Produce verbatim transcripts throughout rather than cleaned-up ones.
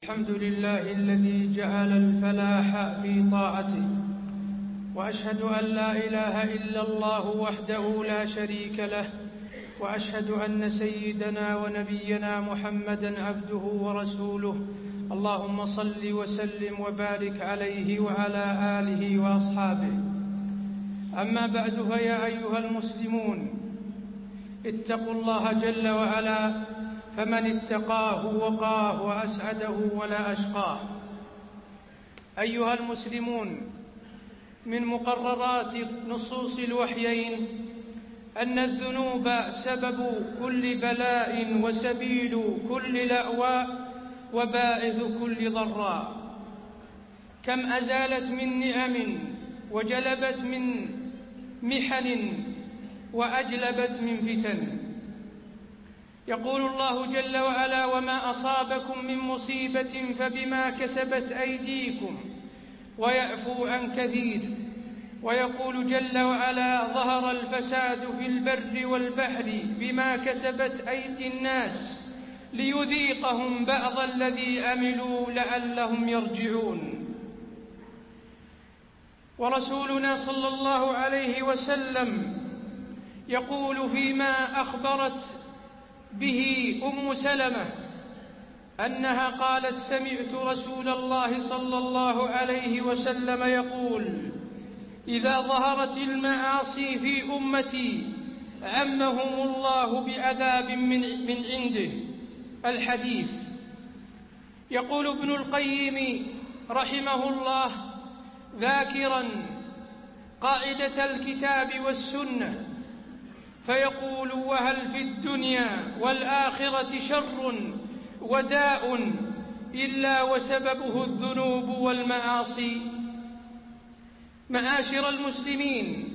الحمد لله الذي جعل الفلاح في طاعته، وأشهد أن لا إله إلا الله وحده لا شريك له، وأشهد أن سيدنا ونبينا محمدًا عبده ورسوله. اللهم صل وسلم وبارك عليه وعلى آله وأصحابه. أما بعد، فيا أيها المسلمون، اتقوا الله جل وعلا، فمن اتقاه وقاه وأسعده ولا أشقاه. أيها المسلمون، من مقررات نصوص الوحيين أن الذنوب سبب كل بلاء وسبيل كل لأواء وباعث كل ضراء. كم أزالت من نعم وجلبت من محن وأجلبت من فتن. يقول الله جل وعلا: وما أصابكم من مصيبة فبما كسبت أيديكم ويعفو عن كثير. ويقول جل وعلا: ظهر الفساد في البر والبحر بما كسبت أيدي الناس ليذيقهم بعض الذي عملوا لعلهم يرجعون. ورسولنا صلى الله عليه وسلم يقول فيما أخبرت به أم سلمة أنها قالت: سمعت رسول الله صلى الله عليه وسلم يقول: إذا ظهرت المعاصي في أمتي عمهم الله بعذاب من, من عنده. الحديث. يقول ابن القيم رحمه الله ذاكرا قاعدة الكتاب والسنة، فيقول: وهل في الدنيا والآخرة شر وداء إلا وسببه الذنوب والمعاصي؟ معاشر المسلمين،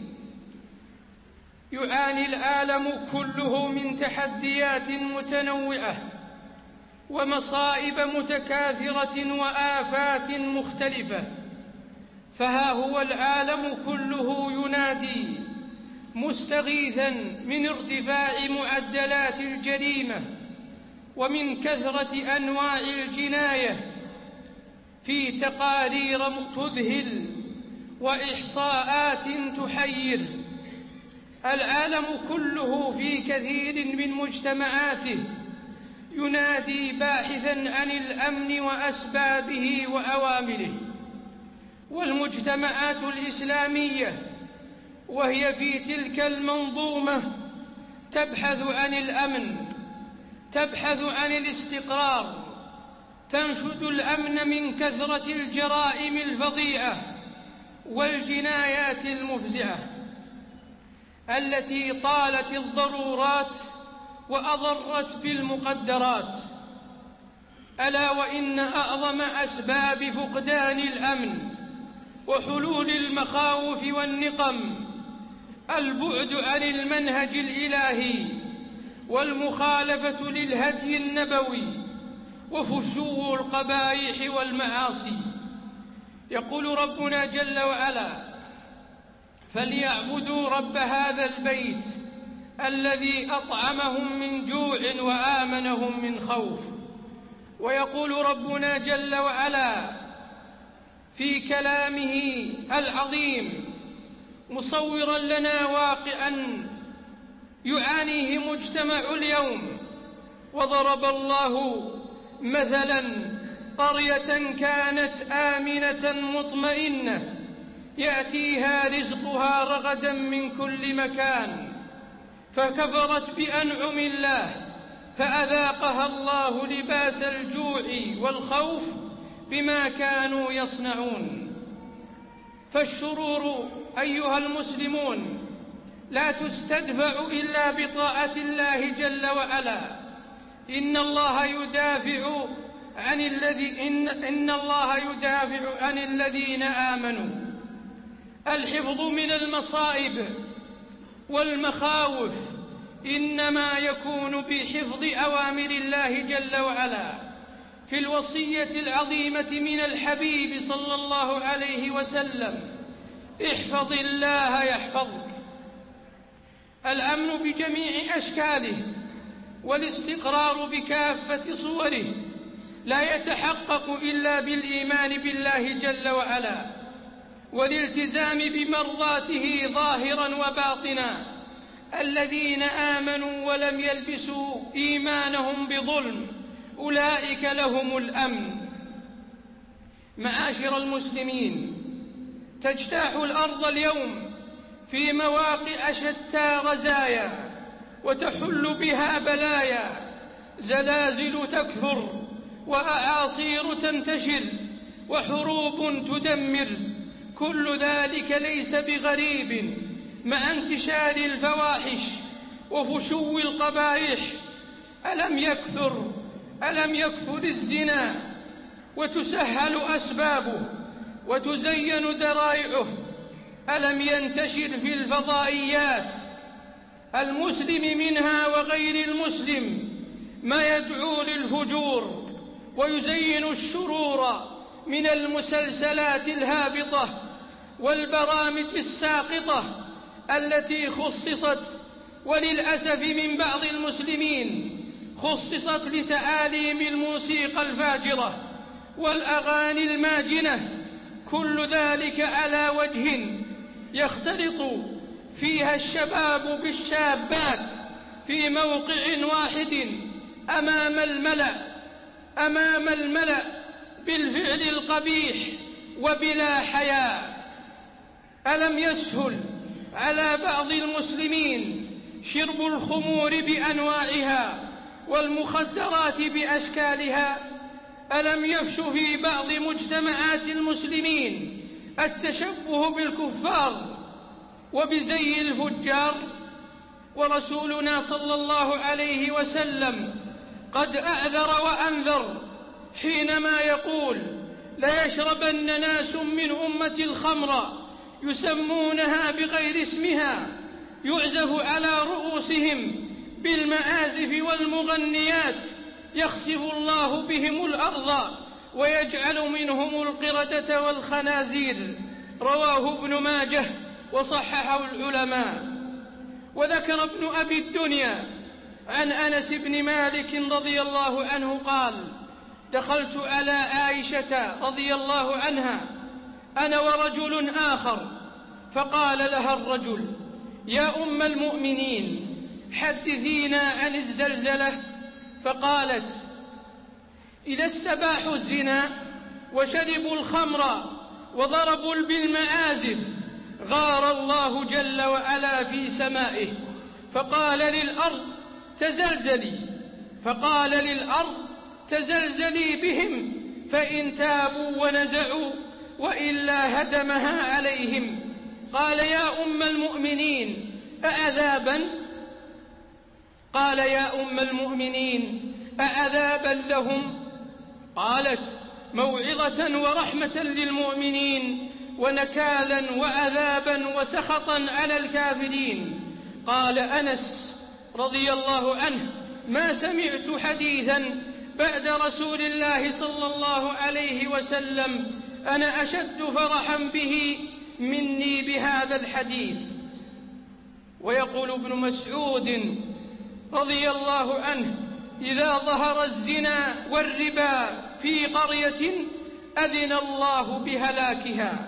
يعاني العالم كله من تحديات متنوعة ومصائب متكاثرة وآفات مختلفة، فها هو العالم كله ينادي مستغيثا من ارتفاع معدلات الجريمة ومن كثرة أنواع الجناية في تقارير تذهل وإحصاءات تحير. العالم كله في كثير من مجتمعاته ينادي باحثا عن الأمن وأسبابه وأوامره. والمجتمعات الإسلامية وهي في تلك المنظومة تبحث عن الأمن، تبحث عن الاستقرار، تنشد الأمن من كثرة الجرائم الفظيعة والجنايات المفزعة التي طالت الضرورات وأضرت بالمقدرات. ألا وإن أعظم أسباب فقدان الأمن وحلول المخاوف والنقم البعد عن المنهج الإلهي والمخالفة للهدي النبوي وفشو القبائح والمعاصي. يقول ربنا جل وعلا: فليعبدوا رب هذا البيت الذي أطعمهم من جوع وآمنهم من خوف. ويقول ربنا جل وعلا في كلامه العظيم مصورا لنا واقعا يعانيه مجتمع اليوم: وضرب الله مثلا قرية كانت آمنة مطمئنة يأتيها رزقها رغدا من كل مكان فكفرت بأنعم الله فأذاقها الله لباس الجوع والخوف بما كانوا يصنعون. فالشرور أيها المسلمون لا تستدفع إلا بطاعة الله جل وعلا. إن الله يدافع عن الذي إن, إن الله يدافع عن الذين آمنوا. الحفظ من المصائب والمخاوف إنما يكون بحفظ أوامر الله جل وعلا في الوصية العظيمة من الحبيب صلى الله عليه وسلم: احفظ الله يحفظك. الأمن بجميع أشكاله والاستقرار بكافة صوره لا يتحقق إلا بالإيمان بالله جل وعلا والالتزام بمرضاته ظاهرا وباطنا. الذين آمنوا ولم يلبسوا إيمانهم بظلم أولئك لهم الأمن. معاشر المسلمين، تجتاح الأرض اليوم في مواقع شتى رزايا، وتحل بها بلايا، زلازل تكثر، وأعاصير تنتشر، وحروب تدمر. كل ذلك ليس بغريب مع انتشار الفواحش وفشو القبائح. ألم يكثر ألم يكثر الزنا وتسهل أسبابه وتزين ذرائعه؟ ألم ينتشر في الفضائيات المسلم منها وغير المسلم ما يدعو للفجور ويزين الشرور من المسلسلات الهابطة والبرامج الساقطة التي خصصت، وللأسف من بعض المسلمين خصصت لتعاليم الموسيقى الفاجرة والأغاني الماجنة. كل ذلك على وجه يختلط فيها الشباب بالشابات في موقع واحد أمام الملأ أمام الملأ بالفعل القبيح وبلا حياء. ألم يسهل على بعض المسلمين شرب الخمور بأنواعها والمخدرات بأشكالها؟ ألم يفش في بعض مجتمعات المسلمين التشبه بالكفار وبزي الفجار؟ ورسولنا صلى الله عليه وسلم قد أعذر وأنذر حينما يقول: لا يشربن ناس من أمة الخمر يسمونها بغير اسمها يعزف على رؤوسهم بالمآزف والمغنيات يخسف الله بهم الأرض ويجعل منهم القردة والخنازير. رواه ابن ماجه وصححه العلماء. وذكر ابن أبي الدنيا عن أنس بن مالك رضي الله عنه قال: دخلت على عائشة رضي الله عنها أنا ورجل آخر، فقال لها الرجل: يا أم المؤمنين حدثينا عن الزلزلة. فقالت: إذا استباحوا الزنا وشربوا الخمر وضربوا بالمآزف غار الله جل وعلا في سمائه، فقال للأرض تزلزلي فقال للأرض تزلزلي بهم فإن تابوا ونزعوا وإلا هدمها عليهم. قال: يا أم المؤمنين أعذابا؟ قال: يا أم المؤمنين أعذابا لهم؟ قالت: موعظة ورحمة للمؤمنين ونكالا وعذابا وسخطا على الكافرين. قال أنس رضي الله عنه: ما سمعت حديثا بعد رسول الله صلى الله عليه وسلم أنا أشد فرحا به مني بهذا الحديث. ويقول ابن مسعود رضي الله عنه: إذا ظهر الزنا والربا في قرية أذن الله بهلاكها.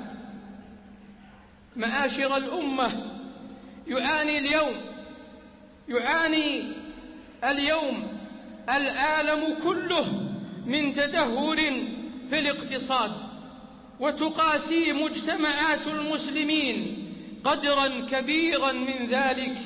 معاشر الأمة، يعاني اليوم يعاني اليوم العالم كله من تدهور في الاقتصاد، وتقاسي مجتمعات المسلمين قدرا كبيرا من ذلك.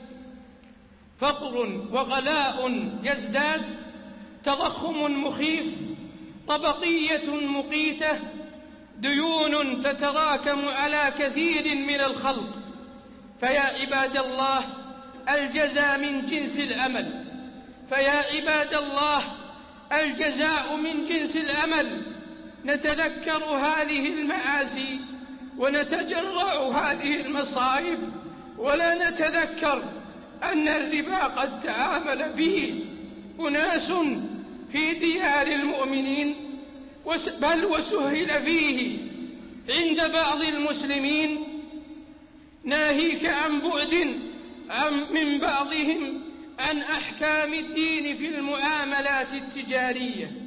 فقر وغلاء يزداد، تضخم مخيف، طبقية مقيتة، ديون تتراكم على كثير من الخلق. فيا عباد الله، الجزاء من جنس العمل فيا عباد الله الجزاء من جنس العمل. نتذكر هذه المآسي ونتجرع هذه المصائب، ولا نتذكر أن الربا قد تعامل به أناس في ديار المؤمنين، بل وسهل فيه عند بعض المسلمين، ناهيك عن بعد من بعضهم عن أحكام الدين في المعاملات التجارية.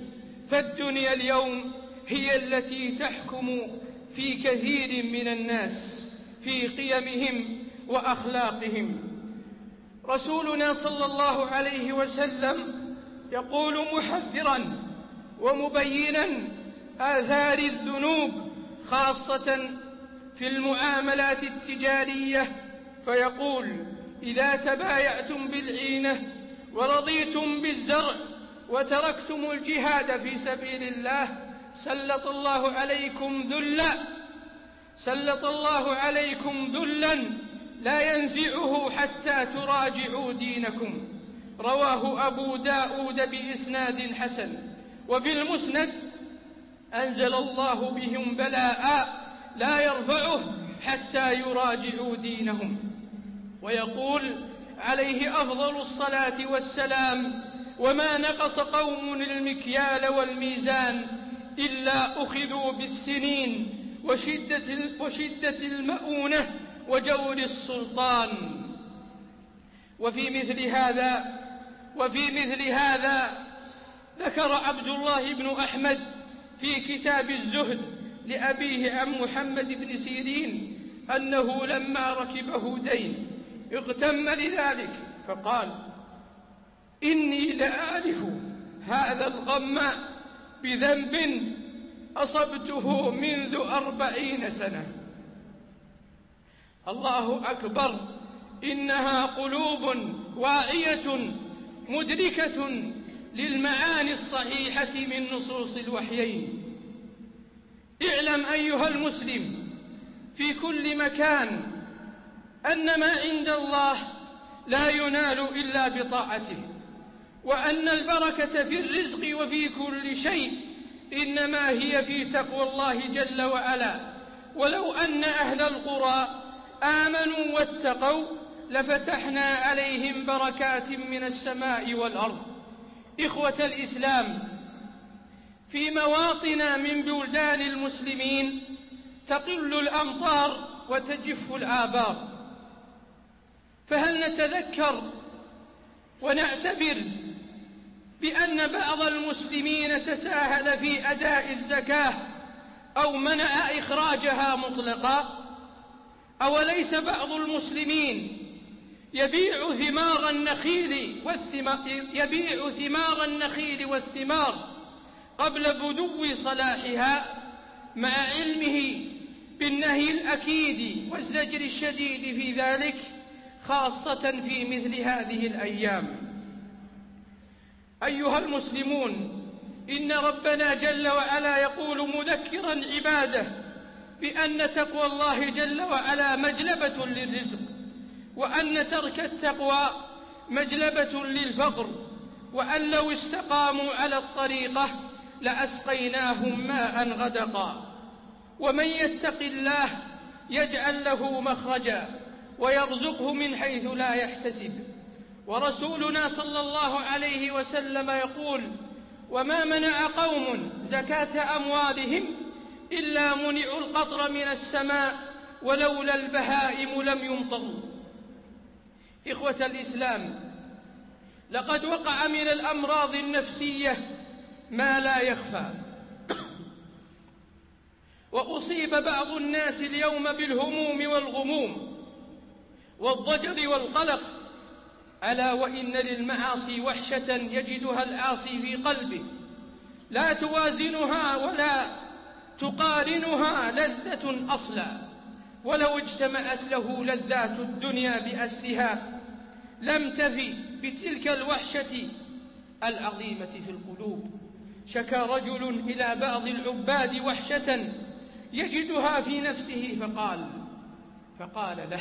فالدنيا اليوم هي التي تحكم في كثير من الناس في قيمهم وأخلاقهم. رسولنا صلى الله عليه وسلم يقول محذرا ومبينا آثار الذنوب خاصة في المعاملات التجارية، فيقول: إذا تبايعتم بالعينة ورضيتم بالزرع وتركتم الجهاد في سبيل الله سلط الله عليكم ذلا سلط الله عليكم ذلا لا ينزعه حتى تراجعوا دينكم. رواه أبو داود بإسناد حسن. وفي المسند: أنزل الله بهم بلاء لا يرفعه حتى يراجعوا دينهم. ويقول عليه أفضل الصلاة والسلام: وما نقص قوم المكيال والميزان إلا أخذوا بالسنين وشدة, وشدة المؤونة وجور السلطان. وفي مثل هذا وفي مثل هذا ذكر عبد الله بن أحمد في كتاب الزهد لأبيه عن محمد بن سيرين أنه لما ركبه دين اغتم لذلك فقال: إني لأعرف هذا الغم بذنب أصبته منذ أربعين سنة. الله أكبر، إنها قلوب واعية مدركة للمعاني الصحيحة من نصوص الوحيين. اعلم أيها المسلم في كل مكان أن ما عند الله لا ينال إلا بطاعته، وأن البركة في الرزق وفي كل شيء إنما هي في تقوى الله جل وعلا. ولو أن أهل القرى آمنوا واتقوا لفتحنا عليهم بركات من السماء والأرض. إخوة الإسلام، في مواطن من بلدان المسلمين تقل الأمطار وتجف الآبار، فهل نتذكر ونعتبر بأن بعض المسلمين تساهل في أداء الزكاة أو منع إخراجها مطلقا؟ أوليس بعض المسلمين يبيع ثمار النخيل والثمار يبيع ثمار النخيل والثمار قبل بدو صلاحها، مع علمه بالنهي الأكيد والزجر الشديد في ذلك، خاصة في مثل هذه الأيام؟ أيها المسلمون، إن ربنا جل وعلا يقول مذكرا عباده بأن تقوى الله جل وعلا مجلبة للرزق، وأن ترك التقوى مجلبة للفقر، وأن لو استقاموا على الطريقة لأسقيناهم ماء غدقا. ومن يتق الله يجعل له مخرجا ويرزقه من حيث لا يحتسب. ورسولنا صلى الله عليه وسلم يقول: وما منع قوم زكاة أموالهم إلا منعوا القطر من السماء ولولا البهائم لم يمطروا. إخوة الإسلام، لقد وقع من الأمراض النفسية ما لا يخفى، وأصيب بعض الناس اليوم بالهموم والغموم والضجر والقلق، ألا وإن للمعاصي وحشة يجدها العاصي في قلبه لا توازنها ولا تقارنها لذة أصلا، ولو اجتمعت له لذات الدنيا بأسرها لم تفي بتلك الوحشة العظيمة في القلوب. شكى رجل إلى بعض العباد وحشة يجدها في نفسه فقال فقال له: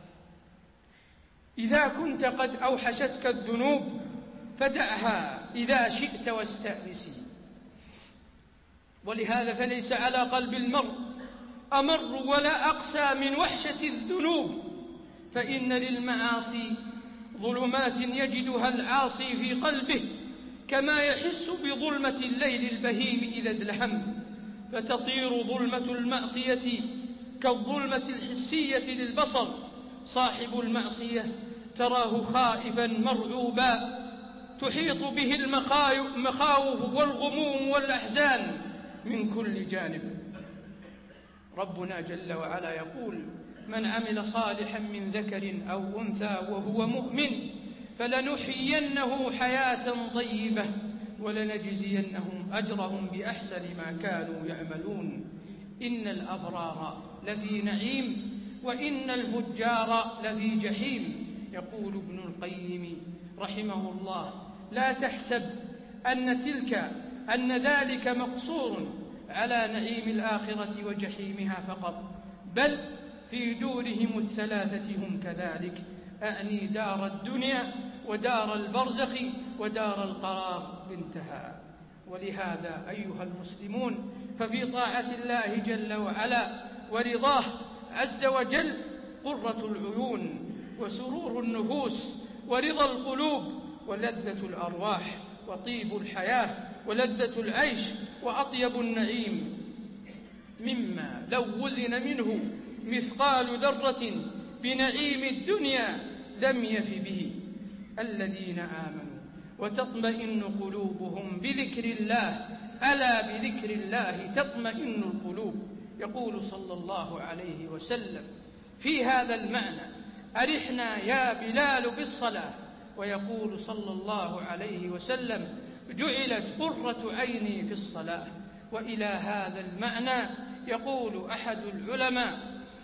إذا كنت قد أوحشتك الذنوب فدعها إذا شئت واستأنسي. ولهذا فليس على قلب المرء أمر ولا أقسى من وحشة الذنوب، فإن للمعاصي ظلمات يجدها العاصي في قلبه كما يحس بظلمة الليل البهيم إذا ازدحم، فتصير ظلمة المعصية كالظلمة الحسية للبصر. صاحب المعصية تراه خائفا مرعوبا تحيط به المخاوف والغموم والأحزان من كل جانب. ربنا جل وعلا يقول: من عمل صالحا من ذكر أو أنثى وهو مؤمن فلنحيينه حياة طيبة ولنجزينهم أجرهم بأحسن ما كانوا يعملون. إن الأبرار لفي نعيم وإن الفجار لفي جحيم. يقول ابن القيم رحمه الله: لا تحسب أن تلك أن ذلك مقصور على نعيم الآخرة وجحيمها فقط، بل في دورهم الثلاثة هم كذلك، أعني دار الدنيا ودار البرزخ ودار القرار. انتهى. ولهذا أيها المسلمون، ففي طاعة الله جل وعلا ورضاه عز وجل قرة العيون وسرور النفوس ورضا القلوب ولذة الأرواح وطيب الحياة ولذة العيش وأطيب النعيم، مما لو وزن منه مثقال ذرة بنعيم الدنيا لم يف به. الذين آمنوا وتطمئن قلوبهم بذكر الله، ألا بذكر الله تطمئن القلوب. يقول صلى الله عليه وسلم في هذا المعنى: أرحنا يا بلال بالصلاة. ويقول صلى الله عليه وسلم: جعلت قرة عيني في الصلاة. وإلى هذا المعنى يقول أحد العلماء: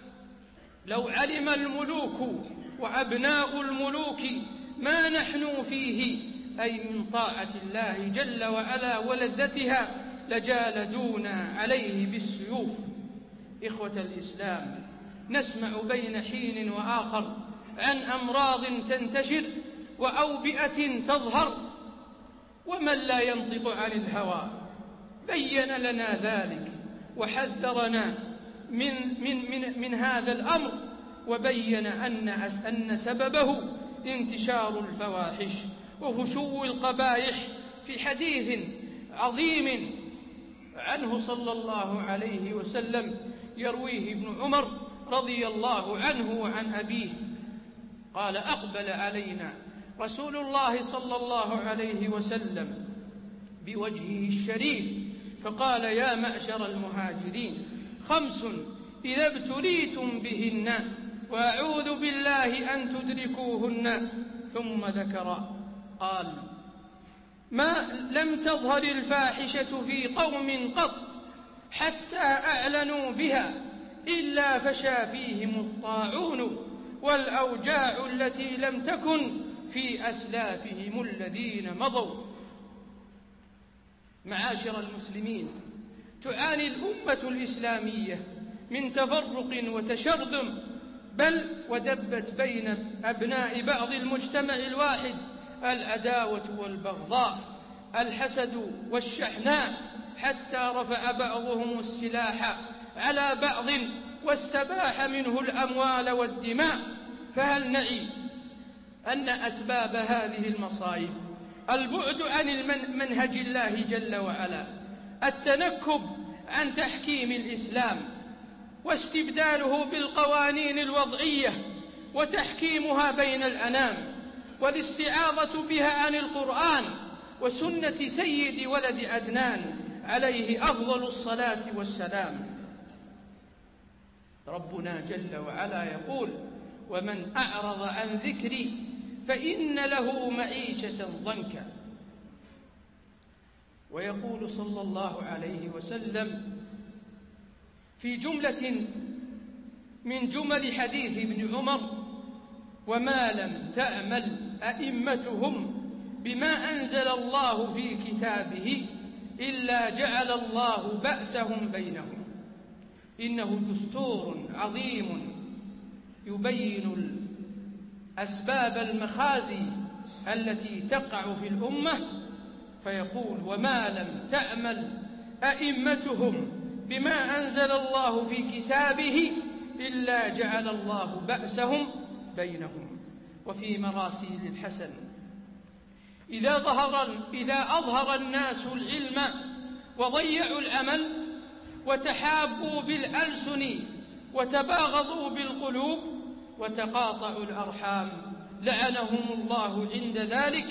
لو علم الملوك وأبناء الملوك ما نحن فيه، أي من طاعة الله جل وعلا ولذتها، لجالدونا عليه بالسيوف. إخوة الإسلام، نسمع بين حين وآخر عن أمراض تنتشر وأوبئة تظهر، ومن لا ينطق عن الهوى بين لنا ذلك وحذرنا من, من, من, من هذا الأمر، وبين أن, أن سببه انتشار الفواحش وفشو القبائح، في حديث عظيم عنه صلى الله عليه وسلم يرويه ابن عمر رضي الله عنه وعن أبيه قال: أقبل علينا رسول الله صلى الله عليه وسلم بوجهه الشريف فقال: يا معشر المهاجرين، خمس إذا ابتليتم بهن وأعوذ بالله أن تدركوهن. ثم ذكر قال: ما لم تظهر الفاحشة في قوم قط حتى أعلنوا بها إلا فشى فيهم الطاعون والأوجاع التي لم تكن في أسلافهم الذين مضوا. معاشر المسلمين، تعاني الأمة الإسلامية من تفرق وتشرذم، بل ودبت بين أبناء بعض المجتمع الواحد العداوة والبغضاء، الحسد والشحناء، حتى رفع بعضهم السلاح على بعض واستباح منه الأموال والدماء. فهل نعي أن أسباب هذه المصائب البعد عن منهج الله جل وعلا، التنكب عن تحكيم الإسلام واستبداله بالقوانين الوضعية وتحكيمها بين الأنام، والاستعاضة بها عن القرآن وسنة سيد ولد عدنان عليه أفضل الصلاة والسلام. ربنا جل وعلا يقول: ومن أعرض عن ذكري فإن له معيشة ضنكا. ويقول صلى الله عليه وسلم في جملة من جمل حديث ابن عمر: وما لم تأمل أئمتهم بما أنزل الله في كتابه إلا جعل الله بأسهم بينهم. إنه دستور عظيم يبين أسباب المخازي التي تقع في الأمة، فيقول: وما لم تأمل أئمتهم بما أنزل الله في كتابه إلا جعل الله بأسهم بينهم. وفي مراسيل الحسن: إذا, ظهر إذا أظهر الناس العلم وضيعوا الأمل وتحابوا بالألسن وتباغضوا بالقلوب وتقاطعوا الأرحام لعنهم الله عند ذلك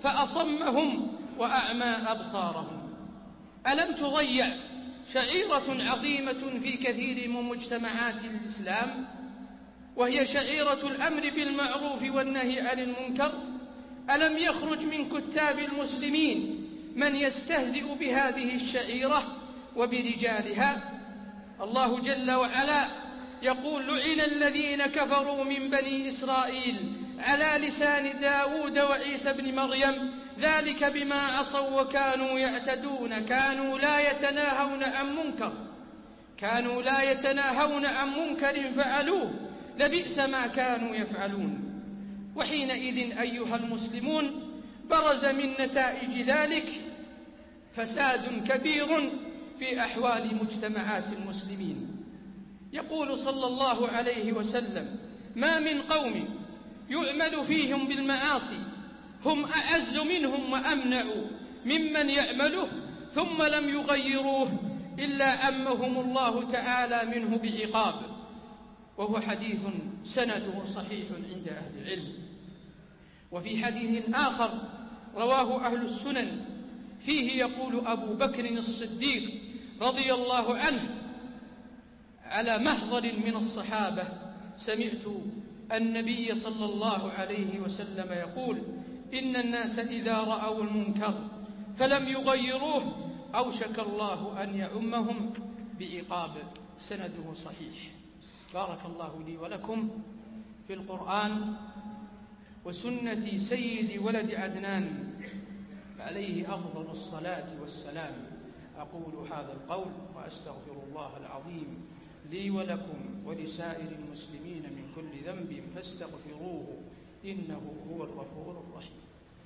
فأصمهم وأعمى أبصارهم. ألم تضيع شعيرة عظيمة في كثير من مجتمعات الإسلام، وهي شعيرة الأمر بالمعروف والنهي عن المنكر؟ ألم يخرج من كتاب المسلمين من يستهزئ بهذه الشعيرة وبرجالها؟ الله جل وعلا يقول: لعن الذين كفروا من بني إسرائيل على لسان داود وعيسى بن مريم ذلك بما عصوا وكانوا يعتدون كانوا لا يتناهون عن منكر كانوا لا يتناهون عن منكر فعلوه لبئس ما كانوا يفعلون. وحينئذ أيها المسلمون برز من نتائج ذلك فساد كبير في أحوال مجتمعات المسلمين. يقول صلى الله عليه وسلم: ما من قوم يعمل فيهم بالمعاصي هم أعز منهم وأمنع ممن يعمله ثم لم يغيروه إلا أمهم الله تعالى منه بعقاب. وهو حديث سنده صحيح عند أهل العلم. وفي حديث آخر رواه أهل السنن فيه يقول أبو بكر الصديق رضي الله عنه على محضر من الصحابة: سمعت النبي صلى الله عليه وسلم يقول: إن الناس إذا رأوا المنكر فلم يغيروه أوشك الله أن يعمهم بعقاب. سنده صحيح. بارك الله لي ولكم في القرآن وسنة سيد ولد عدنان عليه أفضل الصلاة والسلام. أقول هذا القول وأستغفر الله العظيم لي ولكم ولسائر المسلمين من كل ذنب فاستغفروه إنه هو الغفور الرحيم.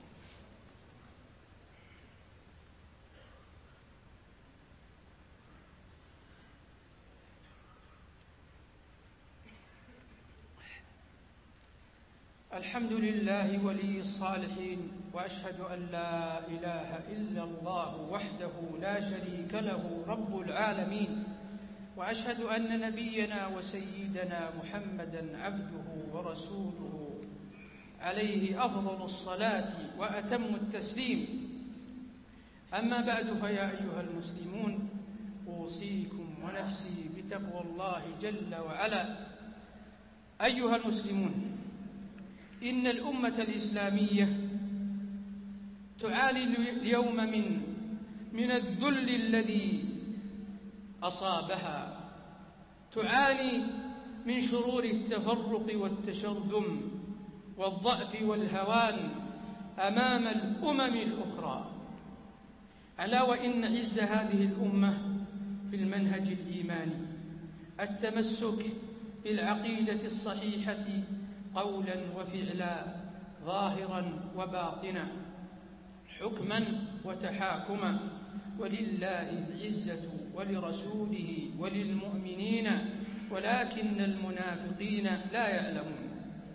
الحمد لله ولي الصالحين، وأشهد أن لا إله إلا الله وحده لا شريك له رب العالمين، وأشهد أن نبينا وسيدنا محمدًا عبده ورسوله عليه أفضل الصلاة وأتم التسليم. أما بعد، فيا أيها المسلمون، أوصيكم ونفسي بتقوى الله جل وعلا. أيها المسلمون، إن الأمة الإسلامية تعاني اليوم من من الذل الذي أصابها، تعاني من شرور التفرق والتشرذم والضعف والهوان أمام الأمم الأخرى. ألا وإن عز هذه الأمة في المنهج الإيماني، التمسك بالعقيدة الصحيحة قولا وفعلا، ظاهرا وباطنا، حكما وتحاكما. ولله العزة ولرسوله وللمؤمنين ولكن المنافقين لا يعلمون.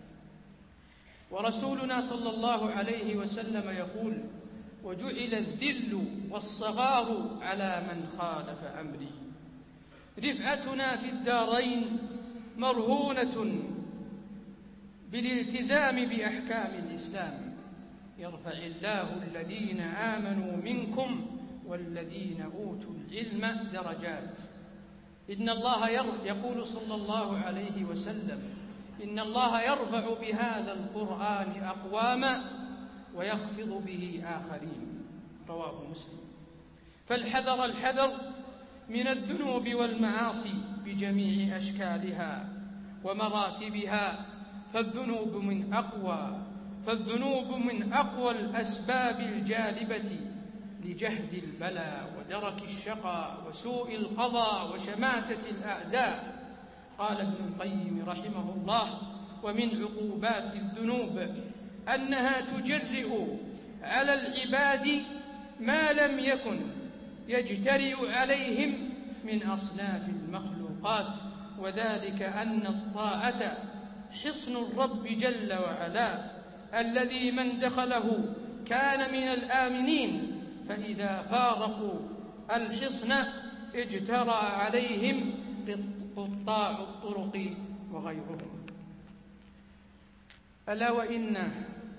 ورسولنا صلى الله عليه وسلم يقول: وجعل الذل والصغار على من خالف أمري. رفعتنا في الدارين مرهونة بالالتزام بأحكام الإسلام. يرفع الله الذين آمنوا منكم والذين أوتوا العلم درجات. إن الله يقول صلى الله عليه وسلم: إن الله يرفع بهذا القرآن أقواما ويخفض به آخرين. رواه مسلم. فالحذر الحذر من الذنوب والمعاصي بجميع أشكالها ومراتبها، فالذنوب من أقوى فالذنوب من أقوى الأسباب الجالبة لجهد البلاء ودرك الشقاء وسوء القضاء وشماتة الأعداء. قال ابن القيم رحمه الله: ومن عقوبات الذنوب أنها تجرئ على العباد ما لم يكن يجترئ عليهم من أصناف المخلوقات، وذلك أن الطاعة حصن الرب جل وعلا الذي من دخله كان من الآمنين، فإذا فارقوا الحصن اجترأ عليهم قطاع الطرق وغيرهم. ألا وإن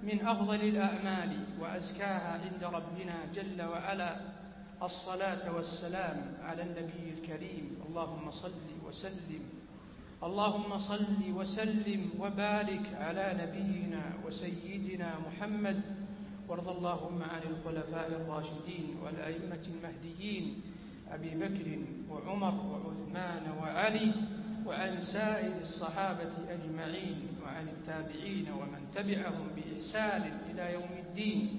من أفضل الأعمال وأزكاها عند ربنا جل وعلا الصلاة والسلام على النبي الكريم. اللهم صل وسلم اللهم صل وسلم وبارك على نبينا وسيدنا محمد، وارض اللهم عن الخلفاء الراشدين والأئمة المهديين أبي بكر وعمر وعثمان وعلي، وعن سائر الصحابة أجمعين، وعن التابعين ومن تبعهم بإحسان إلى يوم الدين.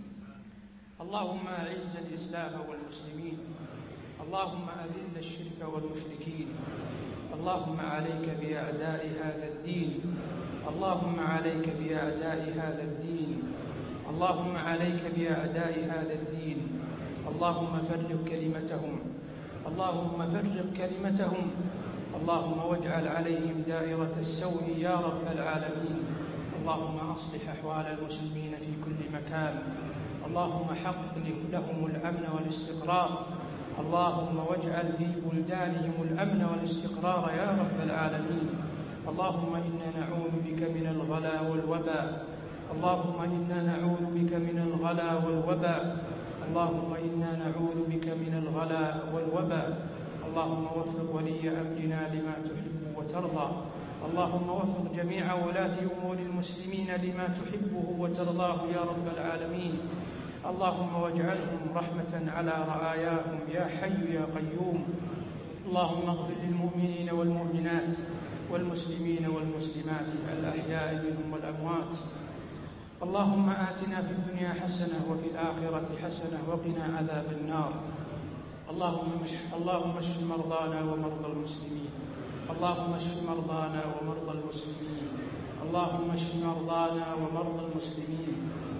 اللهم أعز الإسلام والمسلمين، اللهم أذل الشرك والمشركين، اللهم عليك بأعداء هذا الدين، اللهم عليك بأعداء هذا الدين، اللهم عليك بأعداء هذا الدين، اللهم فرق كلمتهم، اللهم فرق كلمتهم، اللهم واجعل عليهم دائرة السوء يا رب العالمين. اللهم أصلح أحوال المسلمين في كل مكان، اللهم حقق لهم الأمن والاستقرار، اللهم واجعل في بلدانهم الأمن والاستقرار يا رب العالمين. اللهم إنا نعوذ بك من الغلا والوباء، اللهم إنا نعوذ بك من الغلا والوباء، اللهم إنا نعوذ بك من الغلا والوباء. اللهم وفق ولي أمرنا لما تحب وترضى، اللهم وفق جميع ولاة أمور المسلمين لما تحبه وترضاه يا رب العالمين. اللهم واجعلهم رحمة على رعاياهم يا حي يا قيوم. اللهم اغفر للمؤمنين والمؤمنات والمسلمين والمسلمات الأحياء منهم والأموات. اللهم آتنا في الدنيا حسنة وفي الآخرة حسنة وقنا عذاب النار. اللهم اشف اللهم اشف مرضانا ومرضى المسلمين، اللهم اشف مرضانا ومرضى المسلمين، اللهم اشف مرضانا ومرضى المسلمين.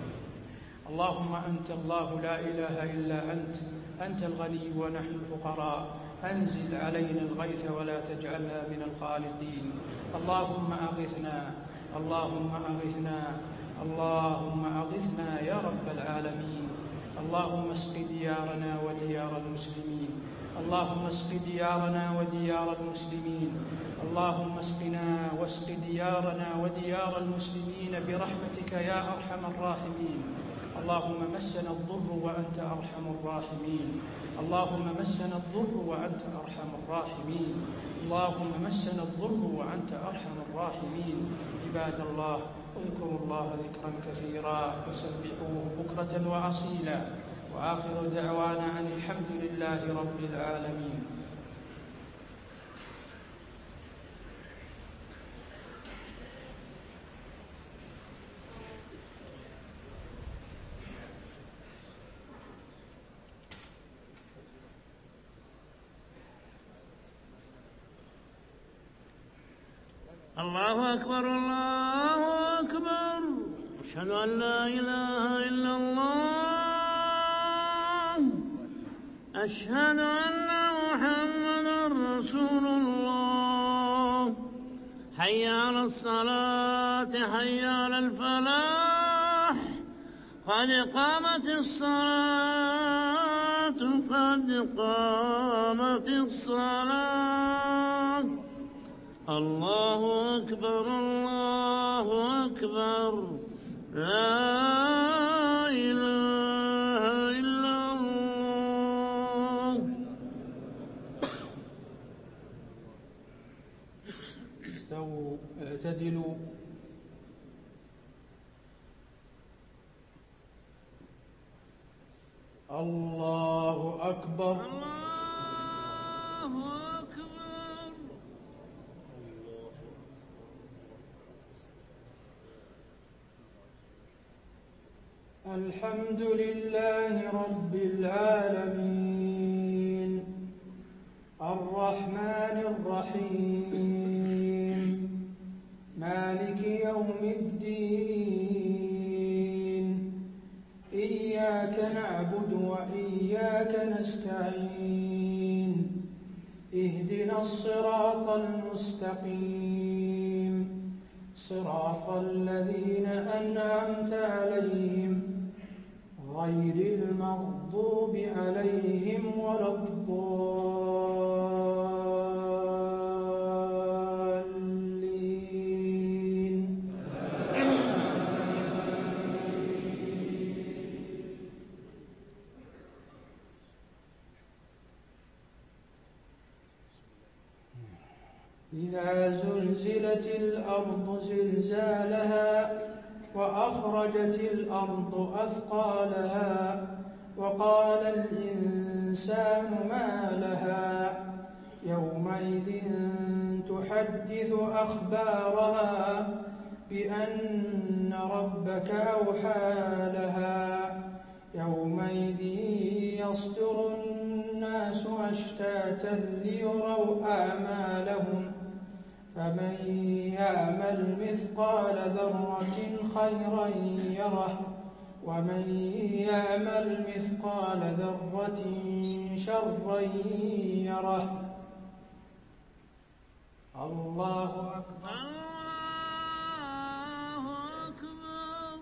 اللهم أنت الله لا إله إلا أنت، أنت الغني ونحن الفقراء، أنزل علينا الغيث ولا تجعلنا من القانطين. اللهم أغثنا اللهم أغثنا اللهم أغثنا يا رب العالمين. اللهم اسق ديارنا وديار المسلمين، اللهم اسق ديارنا وديار المسلمين، اللهم اسقنا واسق ديارنا وديار المسلمين برحمتك يا أرحم الراحمين. اللهم مسنا الضر وأنت أرحم الراحمين، اللهم مسنا الضر وأنت أرحم الراحمين، اللهم مسنا الضر وأنت أرحم الراحمين. عباد الله، اذكروا الله ذكرا كثيرا وسبحوه بكرة وأصيلا، وآخر دعوانا أن الحمد لله رب العالمين. الله أكبر الله أكبر، أشهد أن لا إله إلا الله، أشهد أن محمدًا رسول الله. حي على الصلاة، حي على الفلاح، قد قامت الصلاة، قد قامت الصلاة. الله أكبر الله أكبر، لا إله إلا الله. استووا اعتدلوا. الله أكبر. الحمد لله رب العالمين، الرحمن الرحيم، مالك يوم الدين. إياك نعبد وإياك نستعين، اهدنا الصراط المستقيم، صراط الذين أنعمت عليهم غير المغضوب عليهم ولا الضالين. إذا زلزلت الأرض زلزالها وأخرجت الأرض أثقالها وقال الإنسان ما لها يومئذ تحدث أخبارها بأن ربك أوحى لها يومئذ يصدر الناس أشتاتا ليروا أعمالهم فمن يعمل مثقال ذرة خيرا يره ومن يعمل مثقال ذرة شرا يره. الله أكبر. الله أكبر.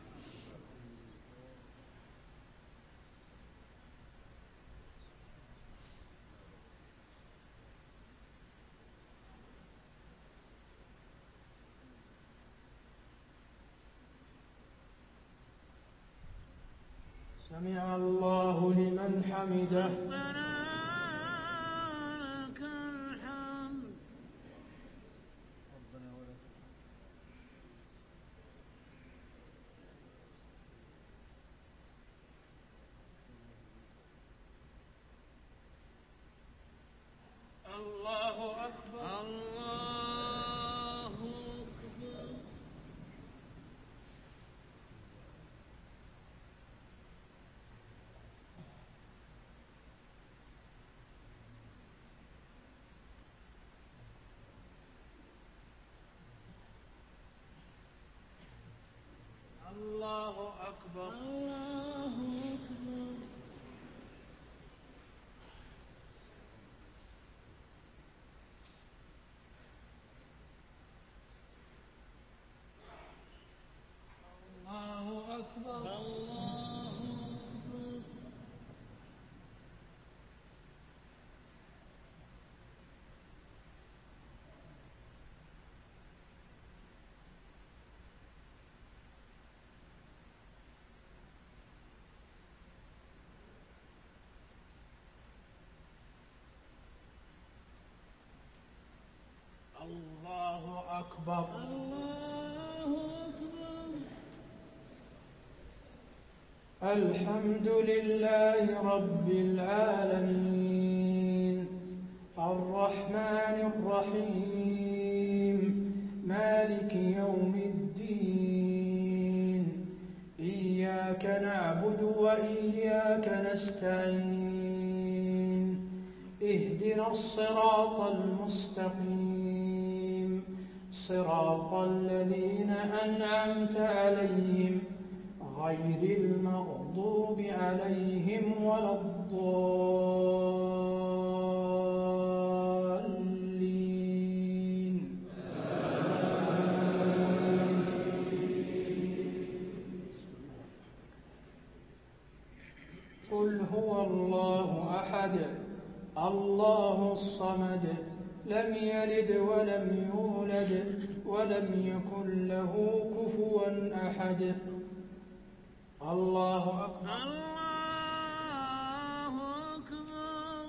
سمع الله لمن حمده. ربنا لك الحمد. ربنا ولك الله أكبر. الله أكبر. الله أكبر. الله أكبر. الله أكبر. الله أكبر. الله أكبر. الله أكبر. الحمد لله رب العالمين الرحمن الرحيم مالك يوم الدين إياك نعبد وإياك نستعين اهدنا الصراط المستقيم صراط الذين أنعمت عليهم غير المغضوب عليهم ولا الضالين. قل هو الله أحد الله الصمد لم يلد ولم يولد ولم يكن له كفوا أحد. الله أكبر. الله أكبر.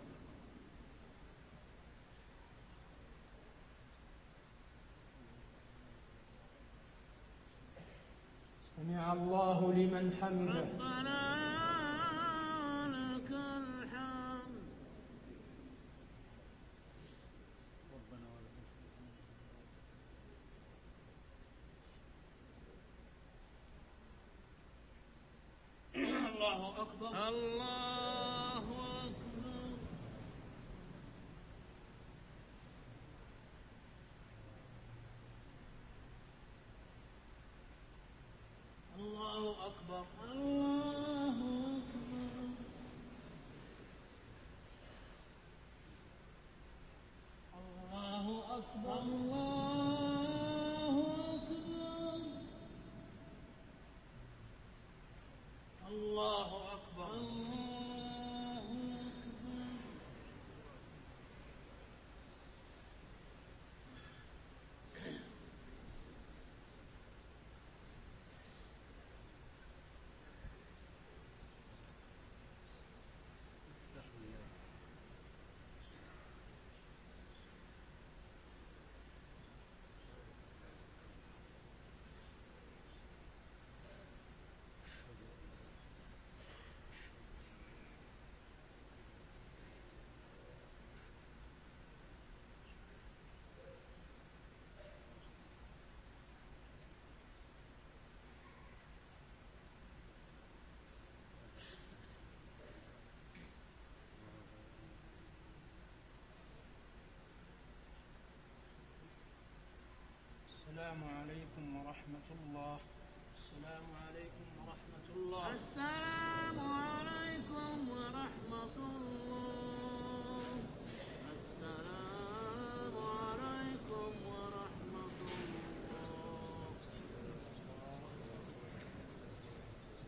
سمع الله لمن حمده. ربنا لك الحمد. ربنا ولك الله أكبر. الله أكبر. الله أكبر. الله أكبر. الله أكبر. الله أكبر. الله أكبر. الله أكبر. السلام عليكم ورحمة الله. السلام عليكم ورحمة الله. السلام